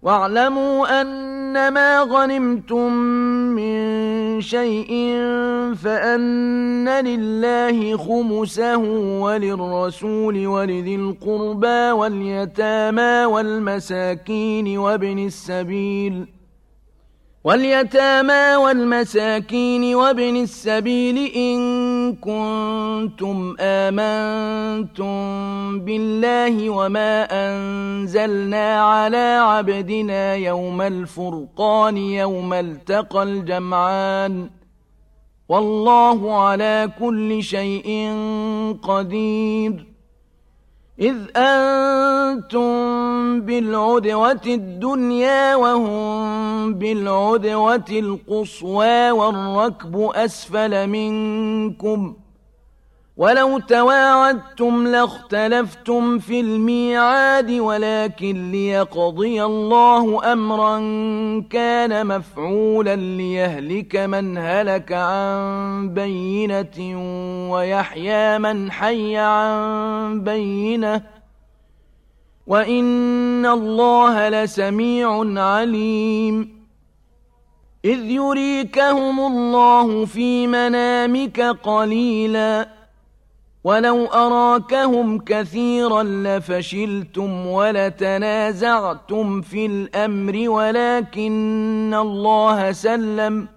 واعلموا أنما غنمتم من شيء فأن لله خمسه وللرسول ولذي القربى واليتامى والمساكين وابن السبيل إن كنتم آمنتم بالله وما أنزلنا على عبدنا يوم الفرقان يوم التقى الجمعان والله على كل شيء قدير إذ أنتم بالعدوة الدنيا وهم بالعدوة القصوى والركب أسفل منكم ولو تواعدتم لاختلفتم في الميعاد ولكن ليقضي الله أمرا كان مفعولا ليهلك من هلك عن بينة ويحيى من حي عن بينة وإن الله لسميع عليم إذ يريكهم الله في منامك قليلا ولو أراكهم كثيرا لفشلتم ولتنازعتم في الأمر ولكن الله سلم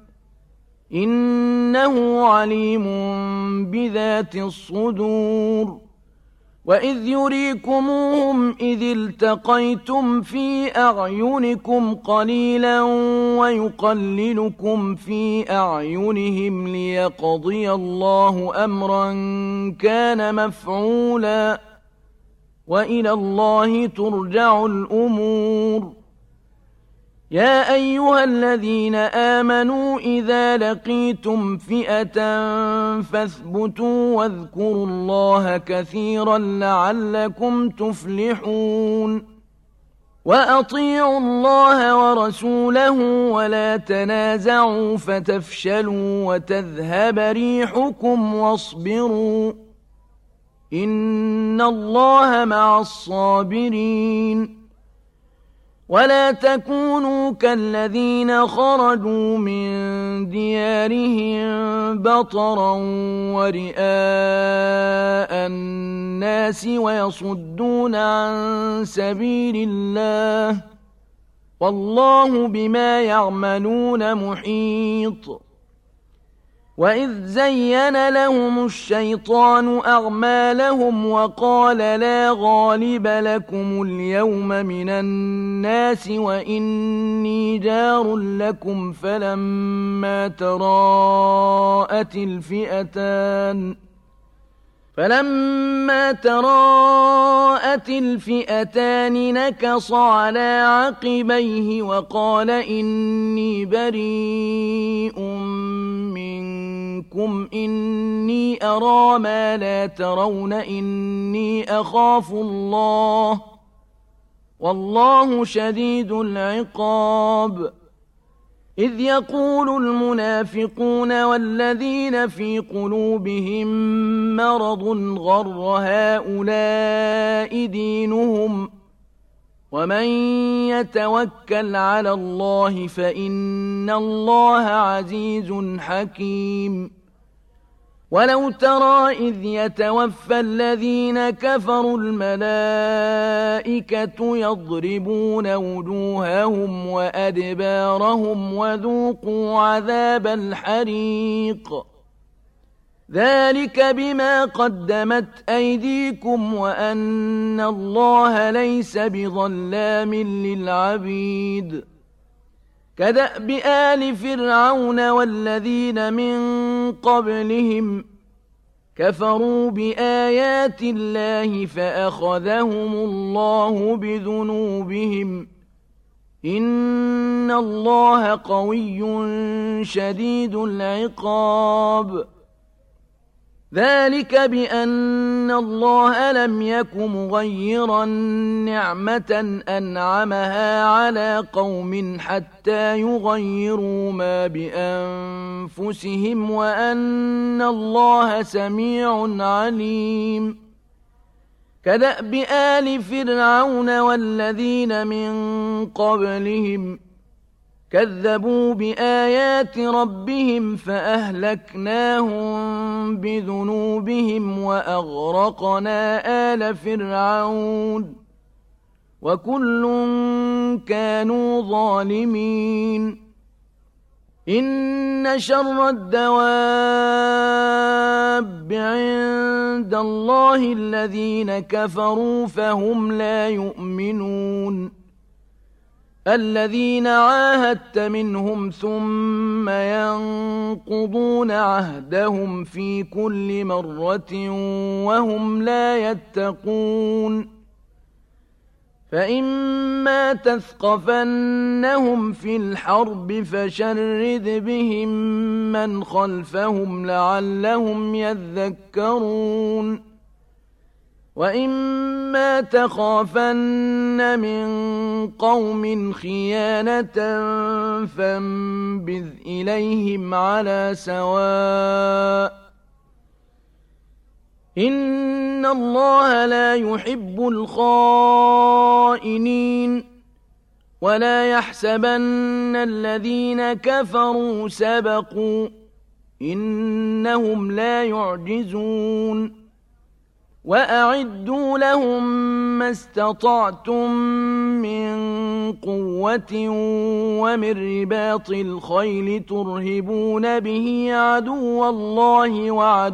إنه عليم بذات الصدور وإذ يريكموهم إذ التقيتم في أعينكم قليلا ويقللكم في أعينهم ليقضي الله أمرا كان مفعولا وإلى الله ترجع الأمور يا أيها الذين آمنوا إذا لقيتم فئة فاثبتوا واذكروا الله كثيرا لعلكم تفلحون وأطيعوا الله ورسوله ولا تنازعوا فتفشلوا وتذهب ريحكم واصبروا إن الله مع الصابرين ولا تكونوا كالذين خرجوا من ديارهم بطرا ورئاء الناس ويصدون عن سبيل الله والله بما يعملون محيط وإذ زين لهم الشيطان أعمالهم وقال لا غالب لكم اليوم من الناس وإني جار لكم فلما تراءت الفئتان نكص على عقبيه وقال إني بريء منكم إني أرى ما لا ترون إني أخاف الله والله شديد العقاب إذ يقول المنافقون والذين في قلوبهم مرض غر هؤلاء دينهم ومن يتوكل على الله فإن الله عزيز حكيم ولو ترى إذ يتوفى الذين كفروا الملائكة يضربون وجوههم وأدبارهم وذوقوا عذاب الحريق ذلك بما قدمت أيديكم وأن الله ليس بظلام للعبيد كدأب آل فرعون والذين من قبلهم كفروا بآيات الله فأخذهم الله بذنوبهم إن الله قوي شديد العقاب ذلك بأن الله لم يك مغيرا نعمة أنعمها على قوم حتى يغيروا ما بأنفسهم وأن الله سميع عليم كدأب آل فرعون والذين من قبلهم كذبوا بآيات ربهم فأهلكناهم بذنوبهم وأغرقنا آل فرعون وكل كانوا ظالمين إن شر الدواب عند الله الذين كفروا فهم لا يؤمنون الذين عاهدت منهم ثم ينقضون عهدهم في كل مرة وهم لا يتقون فإما تثقفنهم في الحرب فشرد بهم من خلفهم لعلهم يذكرون وإما تخافن من قوم خيانة فانبذ إليهم على سواء إن الله لا يحب الخائنين ولا يحسبن الذين كفروا سبقوا إنهم لا يعجزون وأعدوا لهم ما استطعتم من قوة ومن رباط الخيل ترهبون به عدو الله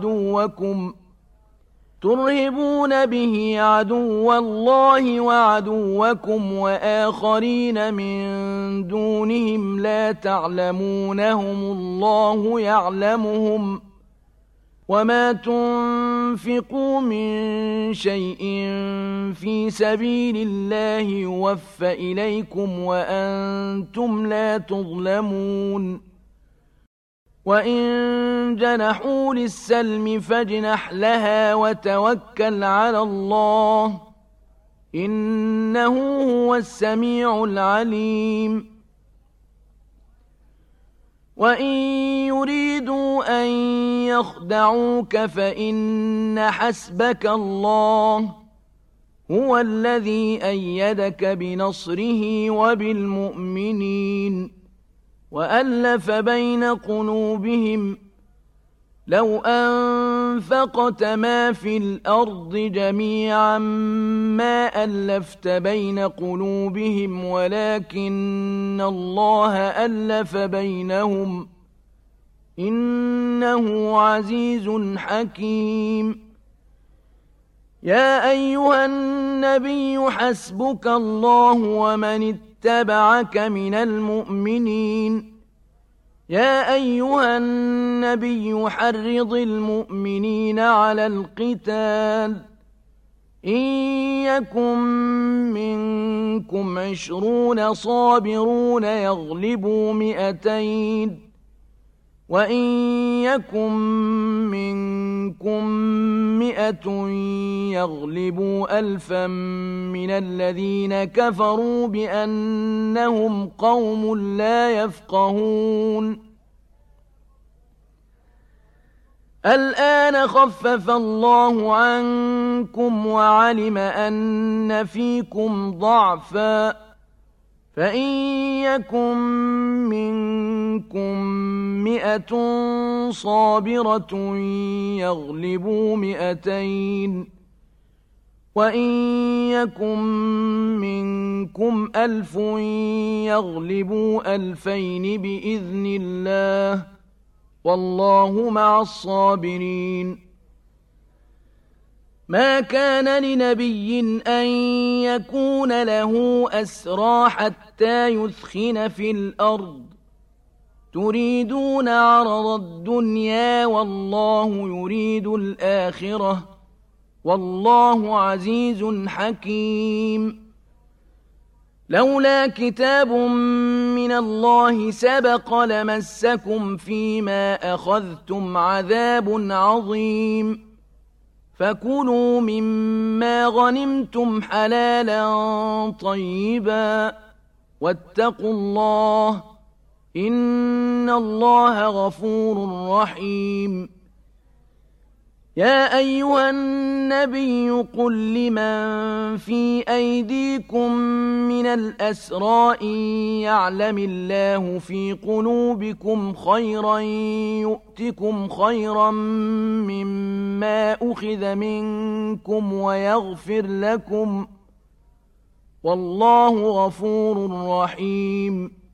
وعدوكم وآخرين من دونهم لا تعلمونهم الله يعلمهم وما تنفقوا من شيء في سبيل الله يوفى إليكم وأنتم لا تظلمون وإن جنحوا للسلم فاجنح لها وتوكل على الله إنه هو السميع العليم وإن يريدوا أن يخدعوك فإن حسبك الله هو الذي أيدك بنصره وبالمؤمنين وألف بين قلوبهم لو أنفقت ما في الأرض جميعا ما ألفت بين قلوبهم ولكن الله ألف بينهم إنه عزيز حكيم يا أيها النبي حسبك الله ومن اتبعك من المؤمنين يا أيها النبي حرض المؤمنين على القتال إن يكن منكم 20 صابرون يغلبوا 200 وإن يكن منكم 100 يغلبوا 1000 من الذين كفروا بأنهم قوم لا يفقهون الآن خفف الله عنكم وعلم أن فيكم ضعفا فإن يكن منكم 100 صابرة يغلبوا 200 وإن يكن منكم 1000 يغلبوا 2000 بإذن الله والله مع الصابرين ما كان لنبي أن يكون له أسرى حتى يثخن في الأرض تريدون عرض الدنيا والله يريد الآخرة والله عزيز حكيم لولا كتاب من الله سبق لمسكم فيما أخذتم عذاب عظيم فكلوا مما غنمتم حلالا طيبا واتقوا الله إن الله غفور رحيم يا أيها النبي قل لمن في أيديكم من الأسرى إن يعلم الله في قلوبكم خيرا يؤتكم خيرا مما أخذ منكم ويغفر لكم والله غفور رحيم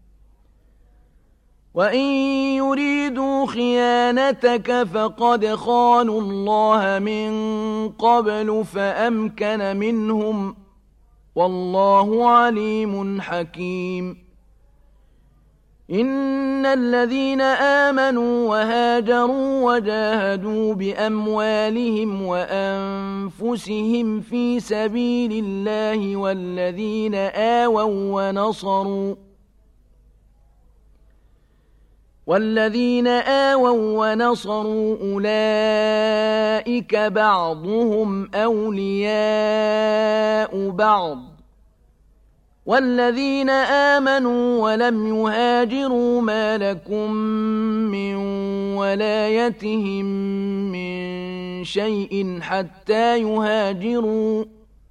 وإن يريدوا خيانتك فقد خانوا الله من قبل فأمكن منهم والله عليم حكيم إن الذين آمنوا وهاجروا وجاهدوا بأموالهم وأنفسهم في سبيل الله والذين آووا ونصروا أولئك بعضهم أولياء بعض والذين آمنوا ولم يهاجروا ما لكم من ولايتهم من شيء حتى يهاجروا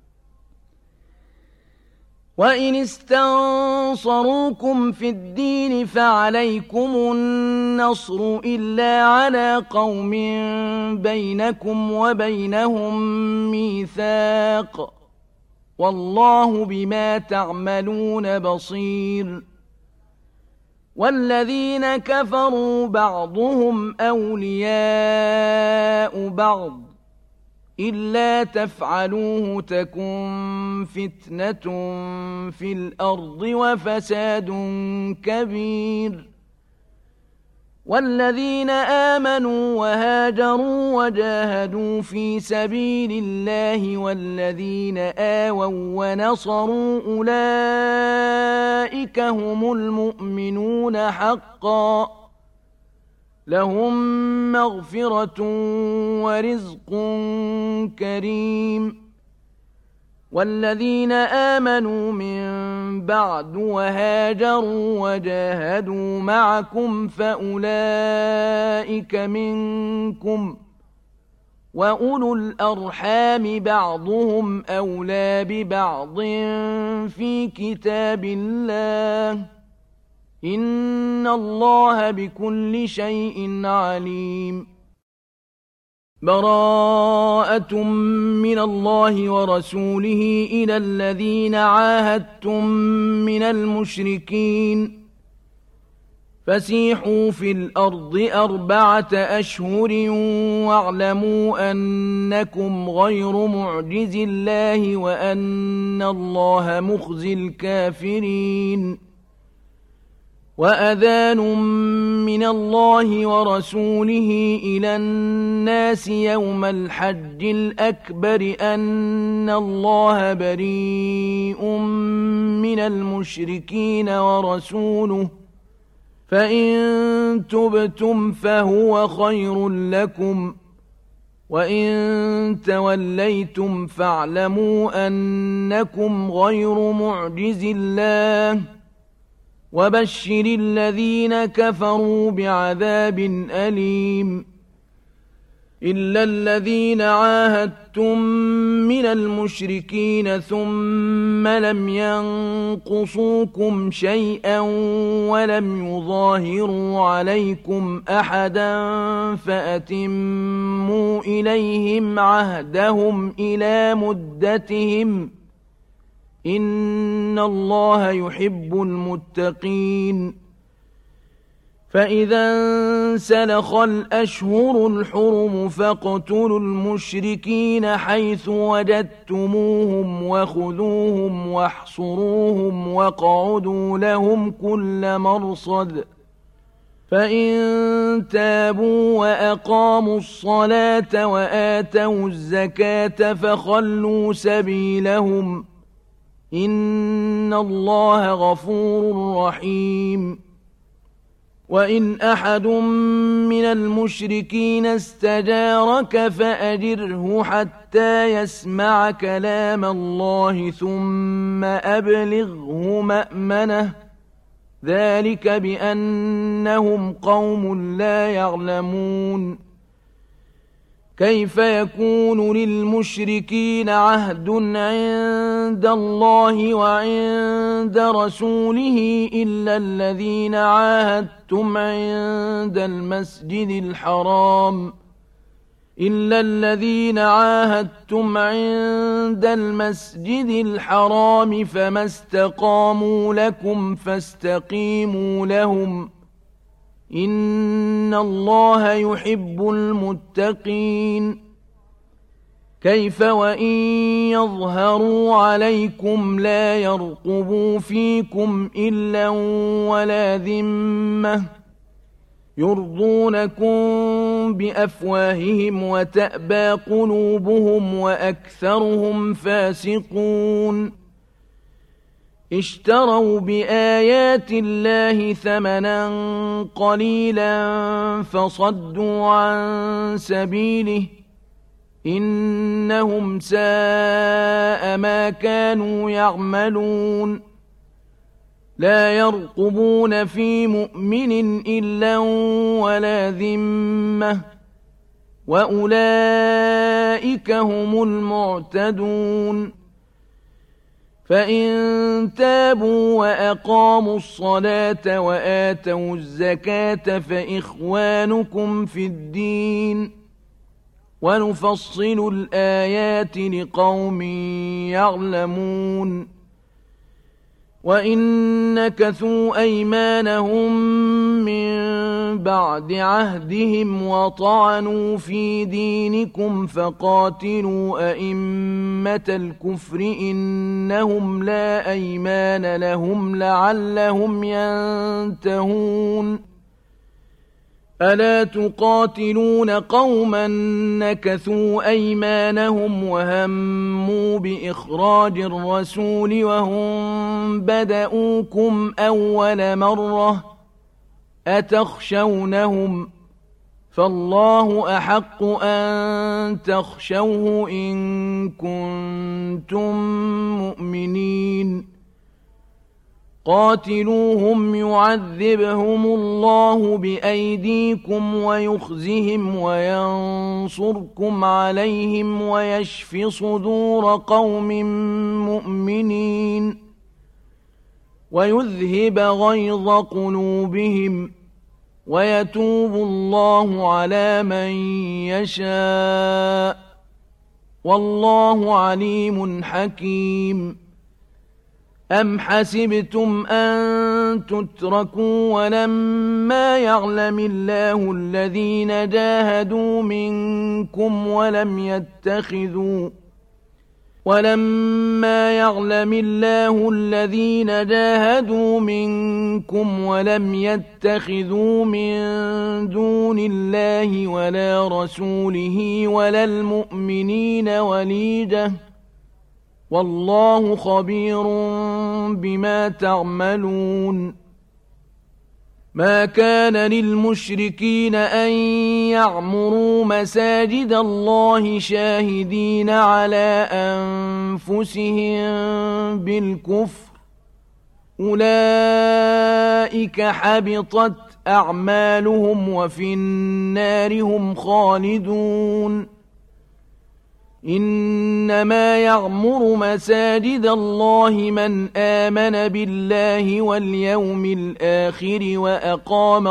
وإن استنصروكم في الدين فعليكم النصر إلا على قوم بينكم وبينهم ميثاق والله بما تعملون بصير والذين كفروا بعضهم أولياء بعض إلا تفعلوه تكن فتنة في الأرض وفساد كبير والذين آمنوا وهاجروا وجاهدوا في سبيل الله والذين آووا ونصروا أولئك هم المؤمنون حقا لهم مغفرة ورزق كريم والذين آمنوا من بعد وهاجروا وجاهدوا معكم فأولئك منكم وأولو الأرحام بعضهم أولى ببعض في كتاب الله إن الله بكل شيء عليم براءة من الله ورسوله إلى الذين عاهدتم من المشركين فسيحوا في الأرض 4 أشهر واعلموا أنكم غير معجز الله وأن الله مخزي الكافرين وأذان من الله ورسوله إلى الناس يوم الحج الأكبر أن الله بريء من المشركين ورسوله فإن تبتم فهو خير لكم وإن توليتم فاعلموا أنكم غير معجز الله وبشر الذين كفروا بعذاب أليم إلا الذين عاهدتم من المشركين ثم لم ينقصوكم شيئا ولم يظاهروا عليكم أحدا فأتموا إليهم عهدهم إلى مدتهم إن الله يحب المتقين فإذا انسلخ الأشهر الحرم فاقتلوا المشركين حيث وجدتموهم وخذوهم واحصروهم واقعدوا لهم كل مرصد فإن تابوا وأقاموا الصلاة وآتوا الزكاة فخلوا سبيلهم إن الله غفور رحيم وإن أحد من المشركين استجارك فأجره حتى يسمع كلام الله ثم أبلغه مأمنه ذلك بأنهم قوم لا يعلمون كيف يكون للمشركين عهد عند الله وعند رسوله إلا الذين عاهدتم عند المسجد الحرام فما استقاموا لكم فاستقيموا لهم إن الله يحب المتقين كيف وإن يظهروا عليكم لا يرقبوا فيكم إلا ولا ذمة يرضونكم بأفواههم وتأبى قلوبهم وأكثرهم فاسقون اشتروا بآيات الله ثمنا قليلا فصدوا عن سبيله إنهم ساء ما كانوا يعملون لا يرقبون في مؤمن إلا ولا ذمة وأولئك هم المعتدون فإن تابوا وأقاموا الصلاة وآتوا الزكاة فإخوانكم في الدين ونفصل الآيات لقوم يعلمون وإن نكثوا أيمانهم من بعد عهدهم وطعنوا في دينكم فقاتلوا أئمة الكفر إنهم لا أيمان لهم لعلهم ينتهون ألا تقاتلون قوما نكثوا أيمانهم وهموا بإخراج الرسول وهم بدؤوكم أول مرة أتخشونهم فالله أحق أن تخشوه إن كنتم مؤمنين قاتلوهم يعذبهم الله بأيديكم ويخزهم وينصركم عليهم ويشف صدور قوم مؤمنين ويذهب غيظ قلوبهم ويتوب الله على من يشاء والله عليم حكيم أم حسبتم أن تتركوا ولما يعلم الله الذين جاهدوا منكم ولم يتخذوا من دون الله ولا رسوله ولا المؤمنين وليجة والله خبير بما تعملون ما كان للمشركين أن يعمروا مساجد الله شاهدين على أنفسهم بالكفر أولئك حبطت أعمالهم وفي النار هم خالدون إنما يعمر مساجد الله من آمن بالله واليوم الآخر وأقام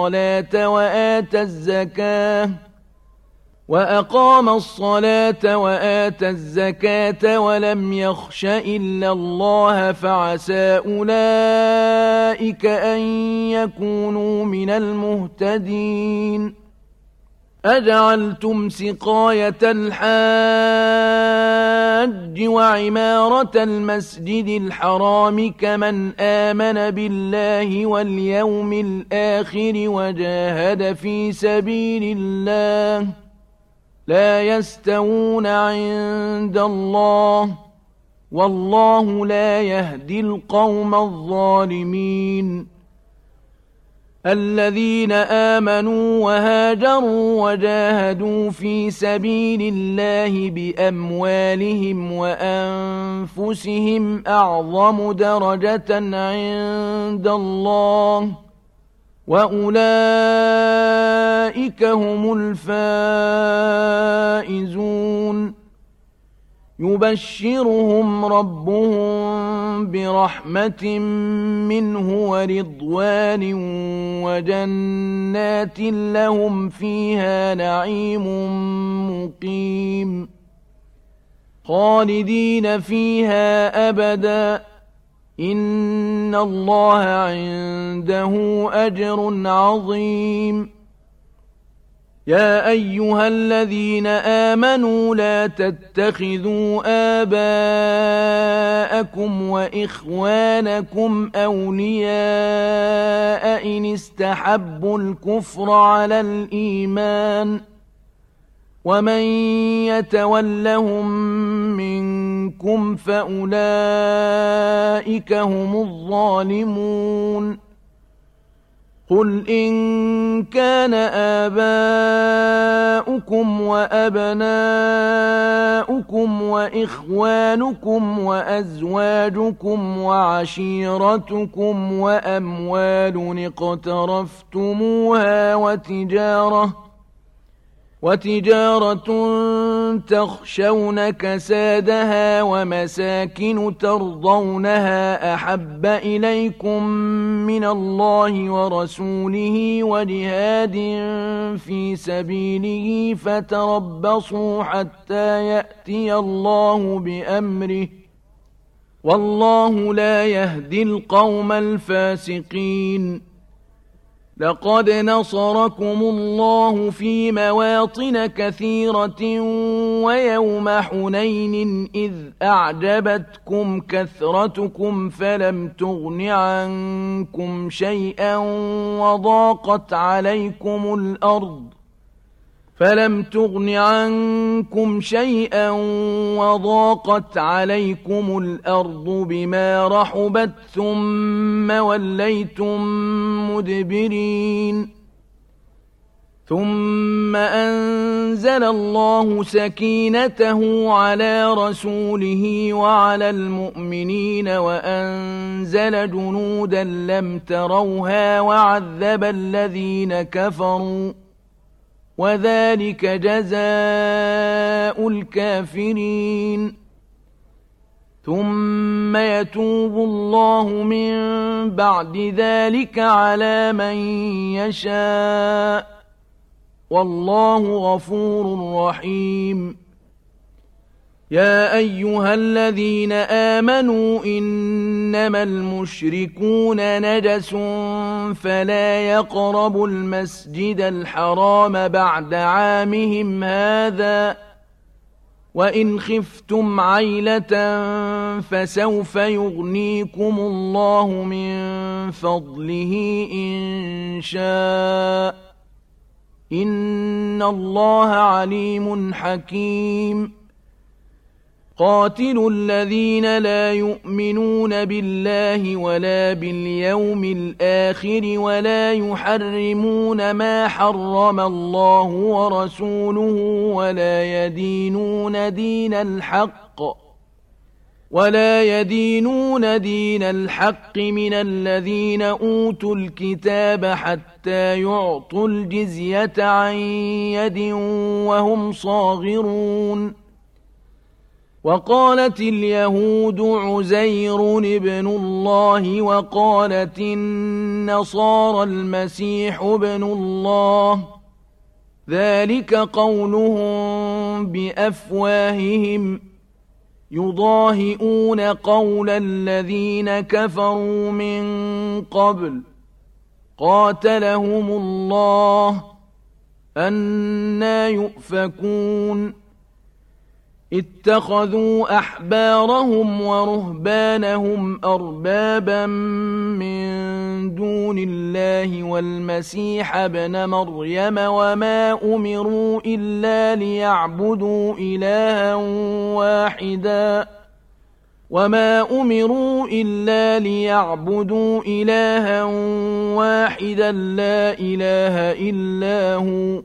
الصلاة وآتى الزكاة ولم يخش إلا الله فعسى أولئك أن يكونوا من المهتدين أجعلتم سقاية الحاج وعمارة المسجد الحرام كمن آمن بالله واليوم الآخر وجاهد في سبيل الله لا يستوون عند الله والله لا يهدي القوم الظالمين الذين آمنوا وهاجروا وجاهدوا في سبيل الله بأموالهم وأنفسهم أعظم درجة عند الله وأولئك هم الفائزون يبشرهم ربهم برحمة منه ورضوان وجنات لهم فيها نعيم مقيم خالدين فيها أبدا إن الله عنده أجر عظيم يا أيها الذين آمنوا لا تتخذوا آباءكم وإخوانكم أولياء إن استحبوا الكفر على الإيمان ومن يتولهم منكم فأولئك هم الظالمون قل إن كان آباؤكم وأبناؤكم وإخوانكم وأزواجكم وعشيرتكم وأموال اقترفتموها وتجارة تخشون كسادها ومساكن ترضونها أحب إليكم من الله ورسوله وجهاد في سبيله فتربصوا حتى يأتي الله بأمره والله لا يهدي القوم الفاسقين لقد نصركم الله في مواطن كثيرة ويوم حنين إذ أعجبتكم كثرتكم فلم تغن عنكم شيئا وضاقت عليكم الأرض بما رحبت ثم وليتم مدبرين ثم أنزل الله سكينته على رسوله وعلى المؤمنين وأنزل جنودا لم تروها وعذب الذين كفروا وذلك جزاء الكافرين ثم يتوب الله من بعد ذلك على من يشاء والله غفور رحيم يا أيها الذين آمنوا إنما المشركون نجس فلا يقربوا المسجد الحرام بعد عامهم هذا وإن خفتم عيلة فسوف يغنيكم الله من فضله إن شاء إن الله عليم حكيم قاتلوا الذين لا يؤمنون بالله ولا باليوم الآخر ولا يحرمون ما حرم الله ورسوله ولا يدينون دين الحق من الذين أوتوا الكتاب حتى يعطوا الجزية عن يد وهم صاغرون وقالت اليهود عزير ابن الله وقالت النصارى المسيح ابن الله ذلك قولهم بأفواههم يضاهئون قول الذين كفروا من قبل قاتلهم الله أنى يؤفكون اتخذوا أحبارهم ورهبانهم أربابا من دون الله والمسيح ابن مريم وما أمروا إلا ليعبدوا إلها واحدا لا إله إلا هو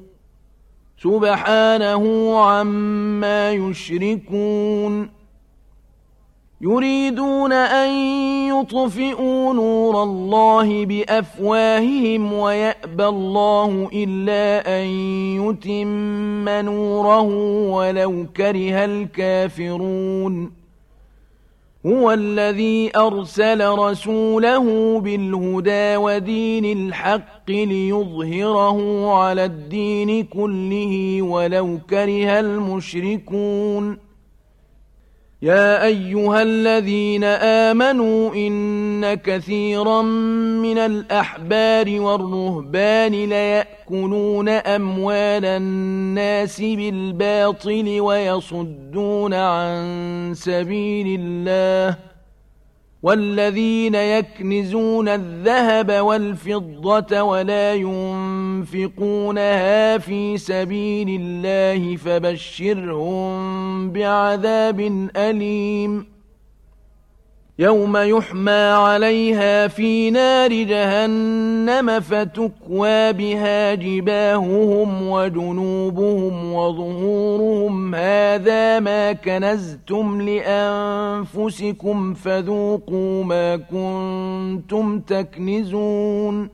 سبحانه عما يشركون يريدون أن يطفئوا نور الله بأفواههم ويأبى الله إلا أن يتم نوره ولو كره الكافرون هو الذي أرسل رسوله بالهدى ودين الحق ليظهره على الدين كله ولو كره المشركون يا أيها الذين آمنوا إن كثيرا من الأحبار والرهبان ليأكلون أموال الناس بالباطل ويصدون عن سبيل الله والذين يكنزون الذهب والفضة ولا ينفقونها في سبيل الله فبشرهم بعذاب أليم يوم يحمى عليها في نار جهنم فتكوى بها جباههم وجنوبهم وظهورهم هذا ما كنزتم لأنفسكم فذوقوا ما كنتم تكنزون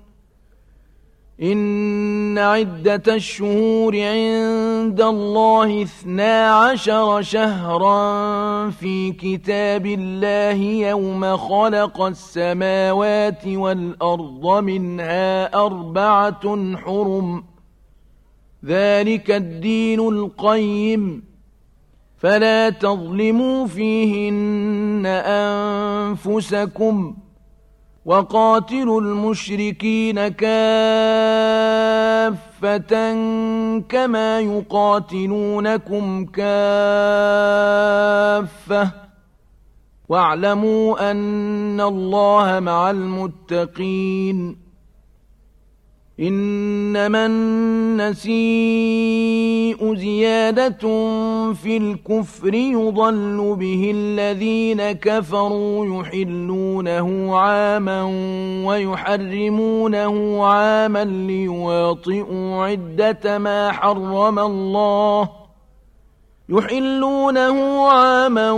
إن عدة الشهور عند الله 12 شهرا في كتاب الله يوم خلق السماوات والأرض منها 4 حرم ذلك الدين القيم فلا تظلموا فيهن أنفسكم وقاتلوا المشركين كافة كما يقاتلونكم كافة واعلموا أن الله مع المتقين إنما النسيء زيادة في الكفر يضل به الذين كفروا يحلونه عاما ويحرمونه عاما ليواطئوا عدة ما حرم الله يحلونه عاما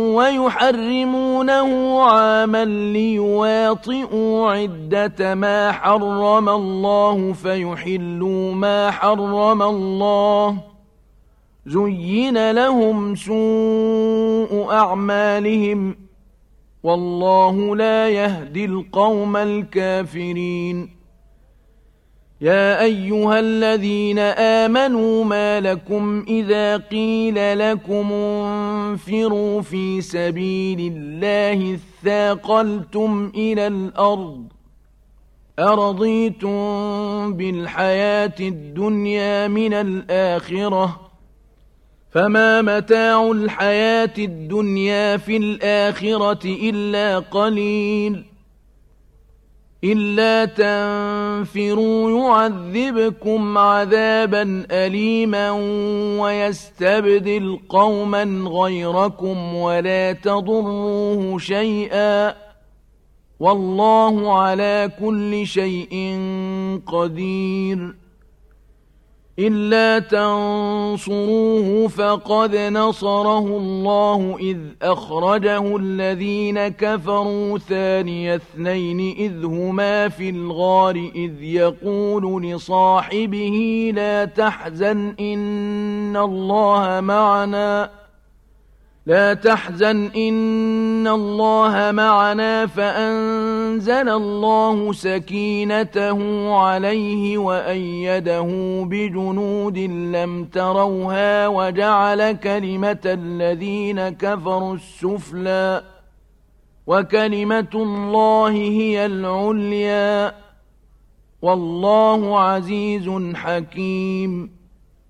ويحرمونه عاما ليواطئوا عدة ما حرم الله فيحلوا ما حرم الله زين لهم سوء أعمالهم والله لا يهدي القوم الكافرين يا أيها الذين آمنوا ما لكم إذا قيل لكم انفروا في سبيل الله اثاقلتم إلى الأرض أرضيتم بالحياة الدنيا من الآخرة فما متاع الحياة الدنيا في الآخرة إلا قليل إلا تنفروا يعذبكم عذابا أليما ويستبدل قوما غيركم ولا تضروه شيئا والله على كل شيء قدير إلا تنصروه فقد نصره الله إذ أخرجه الذين كفروا ثاني اثنين إذ هما في الغار إذ يقول لصاحبه لا تحزن إن الله معنا فأنزل الله سكينته عليه وأيده بجنود لم تروها وجعل كلمة الذين كفروا السفلى وكلمة الله هي العليا والله عزيز حكيم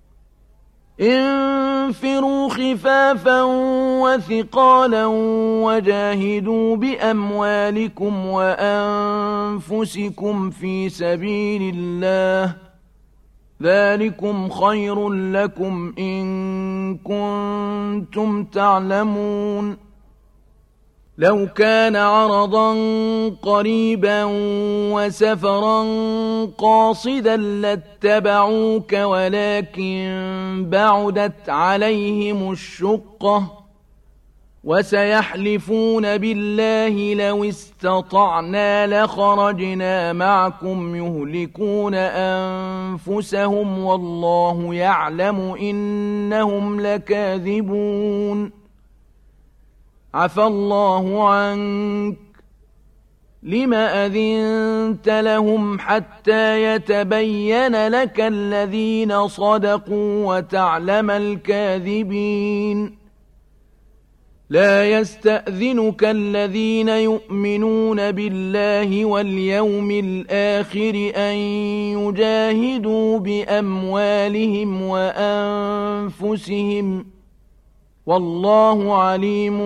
انفروا خفافا وثقالا وجاهدوا بأموالكم وأنفسكم في سبيل الله ذلكم خير لكم إن كنتم تعلمون لو كان عرضا قريبا وسفرا قاصدا لاتبعوك ولكن بعدت عليهم الشقة وسيحلفون بالله لو استطعنا لخرجنا معكم يهلكون أنفسهم والله يعلم إنهم لكاذبون عفى الله عنك لم أذنت لهم حتى يتبين لك الذين صدقوا وتعلم الكاذبين لا يستأذنك الذين يؤمنون بالله واليوم الآخر أن يجاهدوا بأموالهم وأنفسهم والله عليم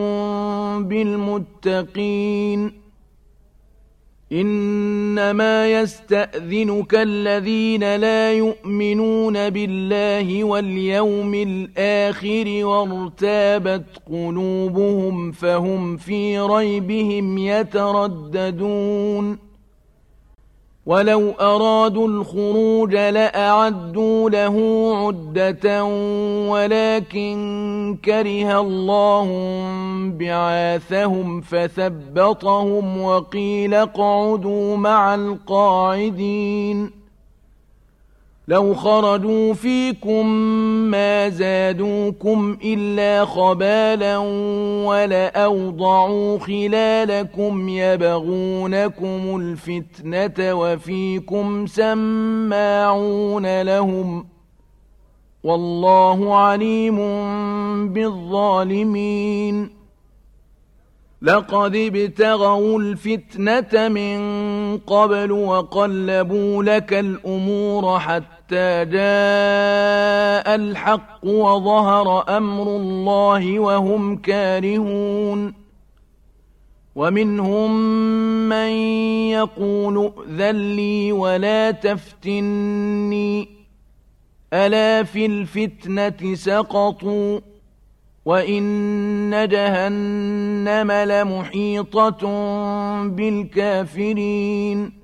بالمتقين إنما يستأذنك الذين لا يؤمنون بالله واليوم الآخر وارتابت قلوبهم فهم في ريبهم يترددون ولو أرادوا الخروج لأعدوا له عدة ولكن كره الله بعاثهم فثبطهم وقيل اقعدوا مع القاعدين لو خرجوا فيكم ما زادوكم إلا خبالا ولأوضعوا خلالكم يبغونكم الفتنة وفيكم سماعون لهم والله عليم بالظالمين لقد ابتغوا الفتنة من قبل وقلبوا لك الأمور حتى جاء الحق وظهر أمر الله وهم كارهون ومنهم من يقول ائذن لي ولا تفتني ألا في الفتنة سقطوا وإن جهنم لمحيطة بالكافرين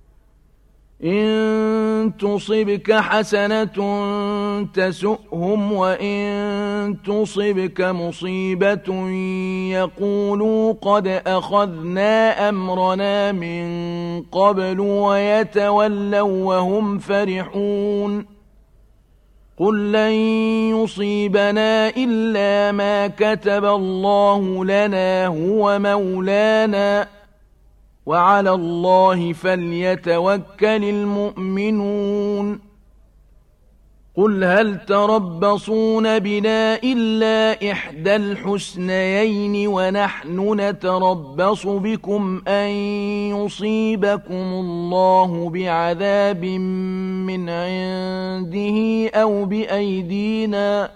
إن تصبك حسنة تسؤهم وإن تصبك مصيبة يقولوا قد أخذنا أمرنا من قبل ويتولوا وهم فرحون قل لن يصيبنا إلا ما كتب الله لنا هو مولانا وعلى الله فليتوكل المؤمنون قل هل تربصون بنا إلا إحدى الحسنيين ونحن نتربص بكم أن يصيبكم الله بعذاب من عنده أو بأيدينا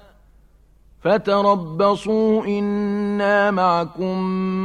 فتربصوا إنا معكم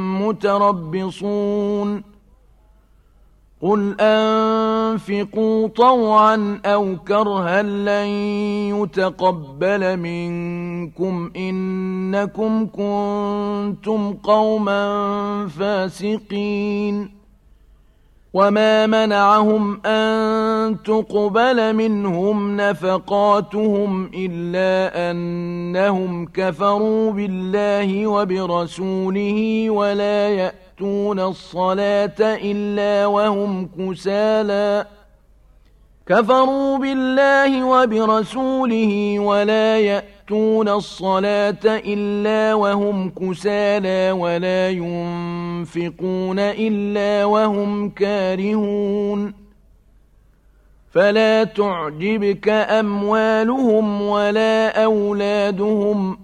متربصون قل أنفقوا طوعا أو كرها لن يتقبل منكم إنكم كنتم قوما فاسقين وما منعهم أن تقبل منهم نفقاتهم إلا أنهم كفروا بالله وبرسوله ولا يأتون الصلاة إلا وهم كسالى كفروا بالله وبرسوله ولا يأتون الصلاة إلا وهم كسالى ولا ينفقون إلا وهم كارهون فلا تعجبك أموالهم ولا أولادهم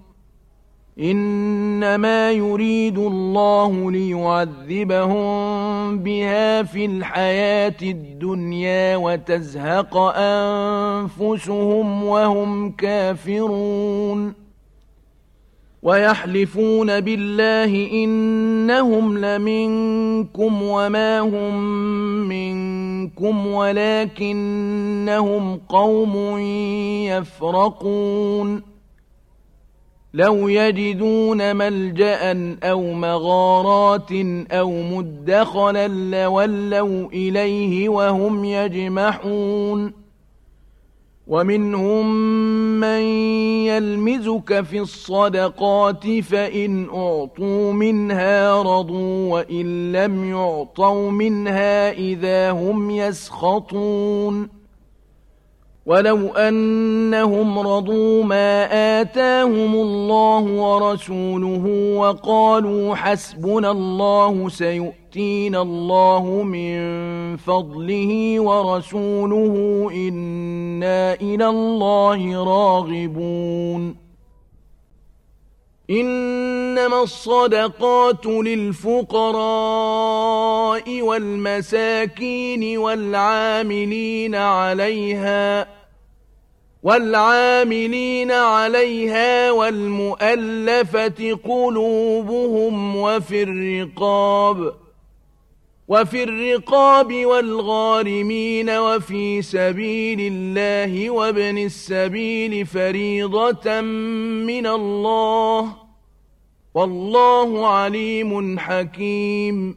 إنما يريد الله ليعذبهم بها في الحياة الدنيا وتزهق أنفسهم وهم كافرون ويحلفون بالله إنهم لمنكم وما هم منكم ولكنهم قوم يفرقون لو يجدون ملجأ أو مغارات أو مدخلا لولوا إليه وهم يجمحون ومنهم من يلمزك في الصدقات فإن أعطوا منها رضوا وإن لم يعطوا منها إذا هم يسخطون ولو أنهم رضوا ما آتاهم الله ورسوله وقالوا حسبنا الله سيؤتينا الله من فضله ورسوله إنا إلى الله راغبون إنما الصدقات للفقراء والمساكين والعاملين عليها والمؤلفة قلوبهم وفي الرقاب والغارمين وفي سبيل الله وابن السبيل فريضة من الله والله عليم حكيم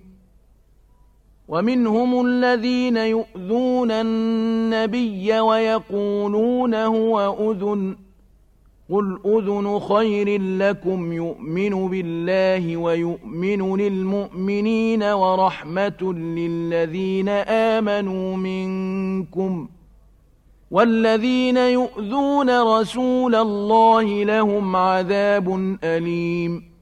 ومنهم الذين يؤذون النبي ويقولون هو أذن قل أذن خير لكم يؤمن بالله ويؤمن للمؤمنين ورحمة للذين آمنوا منكم والذين يؤذون رسول الله لهم عذاب أليم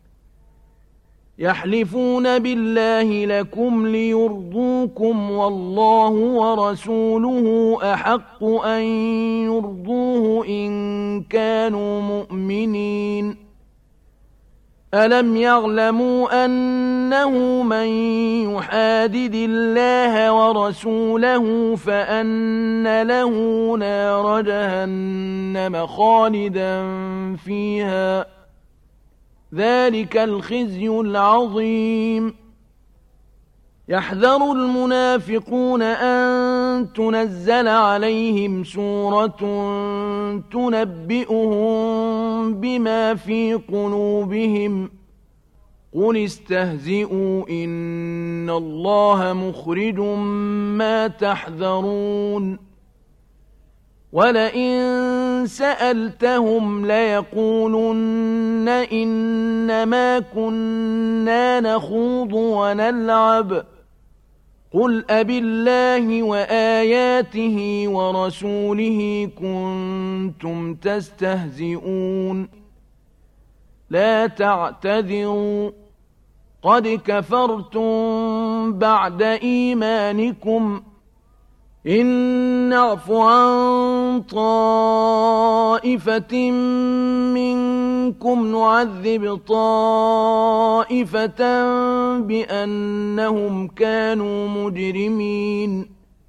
يحلفون بالله لكم ليرضوكم والله ورسوله أحق أن يرضوه إن كانوا مؤمنين ألم يعلموا أنه من يحادد الله ورسوله فأن له نار جهنم خالدا فيها ذلك الخزي العظيم يحذر المنافقون أن تنزل عليهم سورة تنبئهم بما في قلوبهم قل استهزئوا إن الله مخرج ما تحذرون ولئن سألتهم ليقولن إنما كنا نخوض ونلعب قل أبالله وآياته ورسوله كنتم تستهزئون لا تعتذروا قد كفرتم بعد إيمانكم إن نعف عن طائفة منكم نعذب طائفة بأنهم كانوا مجرمين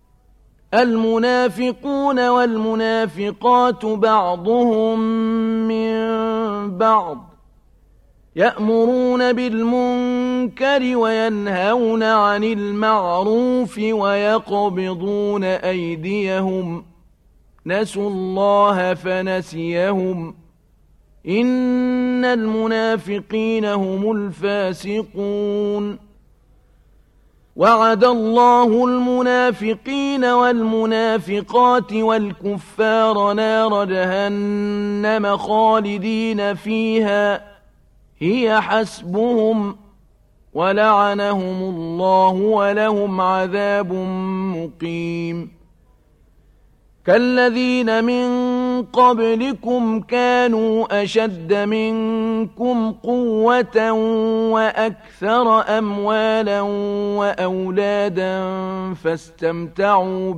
المنافقون والمنافقات بعضهم من بعض يأمرون بالمنكر وينهون عن المعروف ويقبضون أيديهم نسوا الله فنسيهم إن المنافقين هم الفاسقون وعد الله المنافقين والمنافقات والكفار نار جهنم خالدين فيها هي حسبهم ولعنهم الله ولهم عذاب مقيم كالذين من قبلكم كانوا أشد منكم قوة وأكثر أموالا وأولادا فاستمتعوا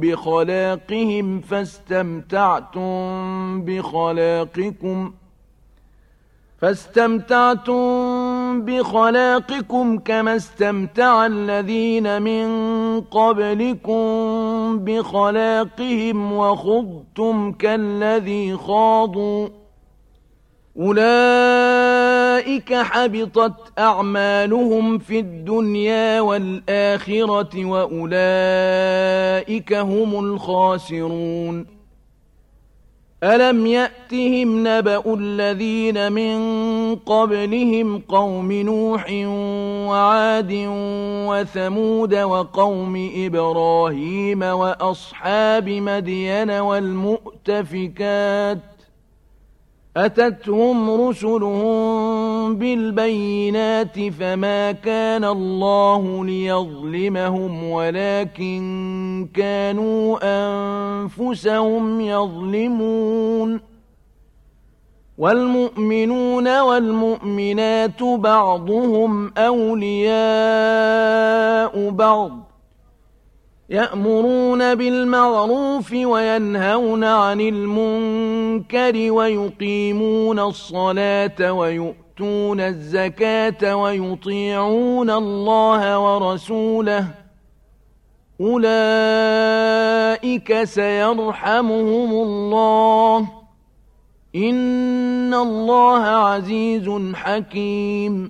بخلاقكم كما استمتع الذين من قبلكم بخلاقهم وخضتم كالذي خاضوا أولئك حبطت أعمالهم في الدنيا والآخرة وأولئك هم الخاسرون ألم يأتهم نبأ الذين من قبلهم قوم نوح وعاد وثمود وقوم إبراهيم وأصحاب مدين والمؤتفكات أتتهم رسلهم بالبينات فما كان الله ليظلمهم ولكن كانوا أنفسهم يظلمون والمؤمنون والمؤمنات بعضهم أولياء بعض يأمرون بالمعروف وينهون عن المنكر ويقيمون الصلاة ويؤتون الزكاة ويطيعون الله ورسوله أولئك سيرحمهم الله إن الله عزيز حكيم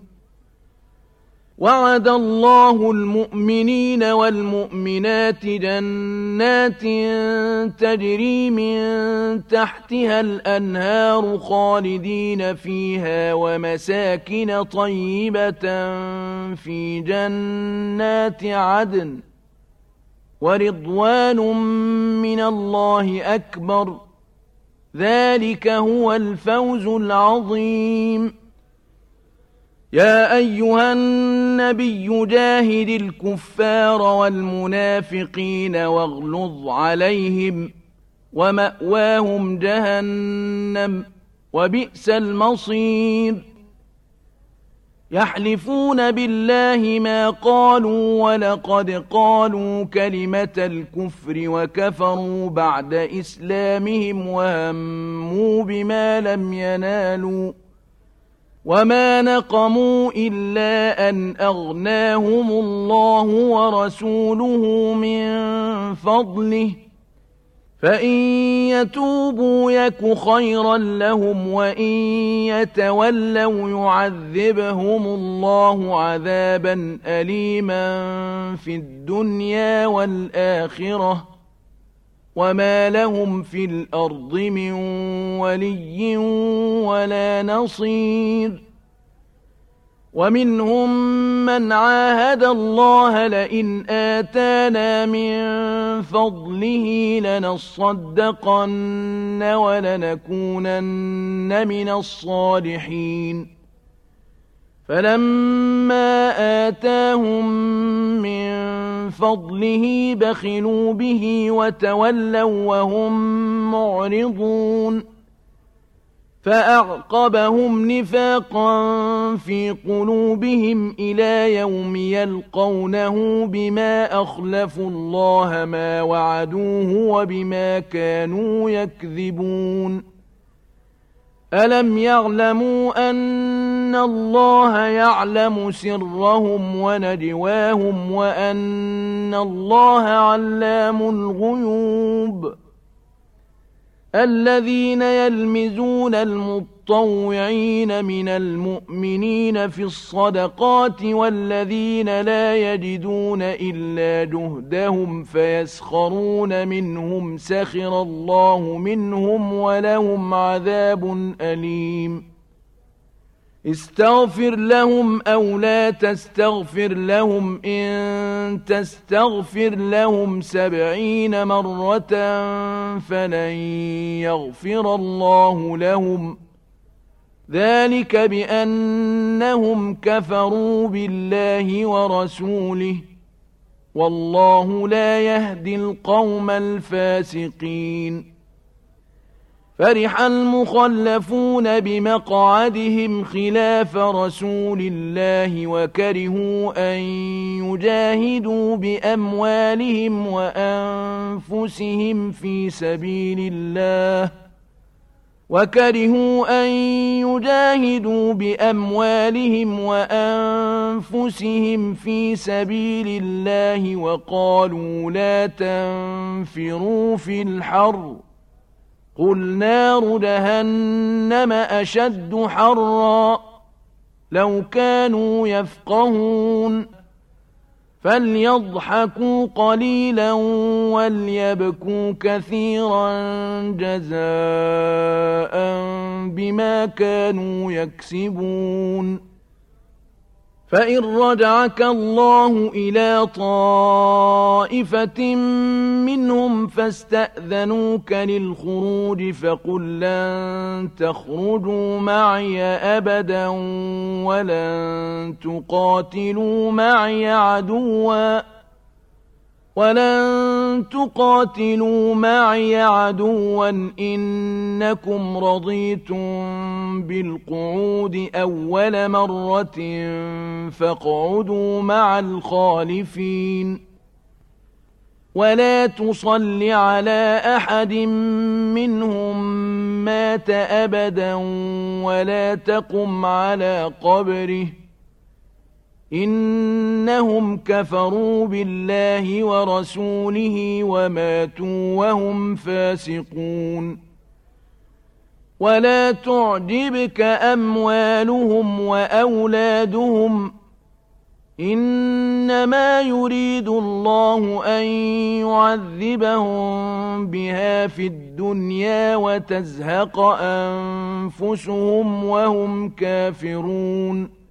وعد الله المؤمنين والمؤمنات جنات تجري من تحتها الأنهار خالدين فيها ومساكن طيبة في جنات عدن ورضوان من الله أكبر ذلك هو الفوز العظيم يا أيها النبي جاهد الكفار والمنافقين واغلظ عليهم ومأواهم جهنم وبئس المصير يحلفون بالله ما قالوا ولقد قالوا كلمة الكفر وكفروا بعد إسلامهم وهموا بما لم ينالوا وما نقموا إلا أن أغناهم الله ورسوله من فضله فإن يتوبوا يك خيرا لهم وإن يتولوا يعذبهم الله عذابا أليما في الدنيا والآخرة وما لهم في الأرض من ولي ولا نصير ومنهم من عاهد الله لئن آتانا من فضله لنصدقن ولنكونن من الصالحين فلما آتاهم من فضله بخلوا به وتولوا وهم معرضون فأعقبهم نفاقا في قلوبهم إلى يوم يلقونه بما أخلفوا الله ما وعدوه وبما كانوا يكذبون ألم يعلموا أن الله يعلم سرهم ونجواهم وأن الله علام الغيوب الذين يلمزون المطوعين من المؤمنين في الصدقات والذين لا يجدون إلا جهدهم فيسخرون منهم سخر الله منهم ولهم عذاب أليم استغفر لهم أو لا تستغفر لهم إن تستغفر لهم 70 مرة فلن يغفر الله لهم ذلك بأنهم كفروا بالله ورسوله والله لا يهدي القوم الفاسقين فرح المخلفون بمقعدهم خلاف رسول الله وكرهوا أن يجاهدوا بأموالهم وأنفسهم في سبيل الله وقالوا لا تنفروا في الحر قل نار جهنم أشد حرا لو كانوا يفقهون فليضحكوا قليلا وليبكوا كثيرا جزاء بما كانوا يكسبون فإن رجعك الله إلى طائفة منهم فاستأذنوك للخروج فقل لن تخرجوا معي أبدا ولن تقاتلوا معي عدوا إنكم رضيتم بالقعود أول مرة فاقعدوا مع الخالفين ولا تصل على أحد منهم مات أبدا ولا تقم على قبره إنهم كفروا بالله ورسوله وماتوا وهم فاسقون ولا تعجبك أموالهم وأولادهم إنما يريد الله أن يعذبهم بها في الدنيا وتزهق أنفسهم وهم كافرون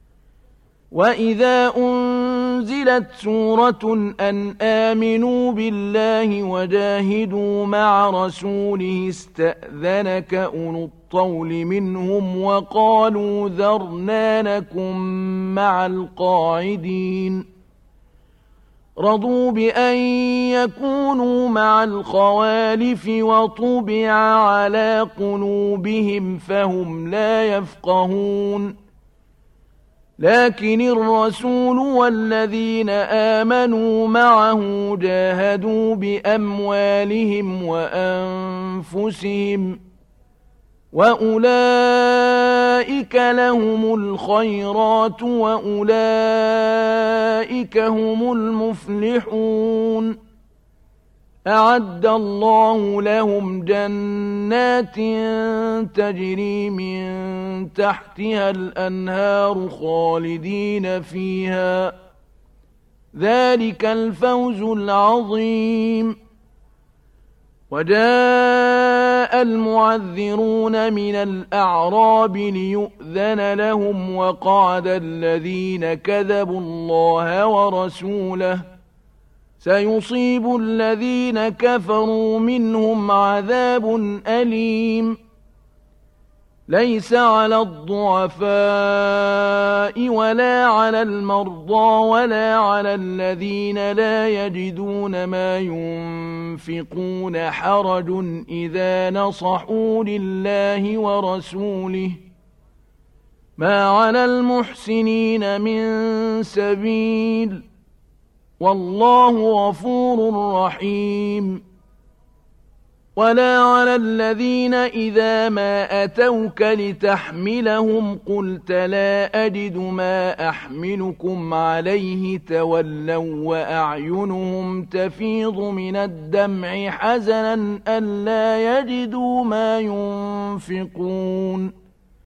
وإذا أنزلت سورة أن آمنوا بالله وجاهدوا مع رسوله استأذنك أولو الطول منهم وقالوا ذرنا نكن مع القاعدين رضوا بأن يكونوا مع الخوالف وطبع على قلوبهم فهم لا يفقهون لكن الرسول والذين آمنوا معه جاهدوا بأموالهم وأنفسهم وأولئك لهم الخيرات وأولئك هم المفلحون أعد الله لهم جنات تجري من تحتها الأنهار خالدين فيها ذلك الفوز العظيم وجاء المعذرون من الأعراب ليؤذن لهم وقعد الذين كذبوا الله ورسوله سيصيب الذين كفروا منهم عذاب أليم ليس على الضعفاء ولا على المرضى ولا على الذين لا يجدون ما ينفقون حرج إذا نصحوا لله ورسوله ما على المحسنين من سبيل والله غفور رحيم ولا على الذين إذا ما أتوك لتحملهم قلت لا أجد ما أحملكم عليه تولوا وأعينهم تفيض من الدمع حزنا ألا يجدوا ما ينفقون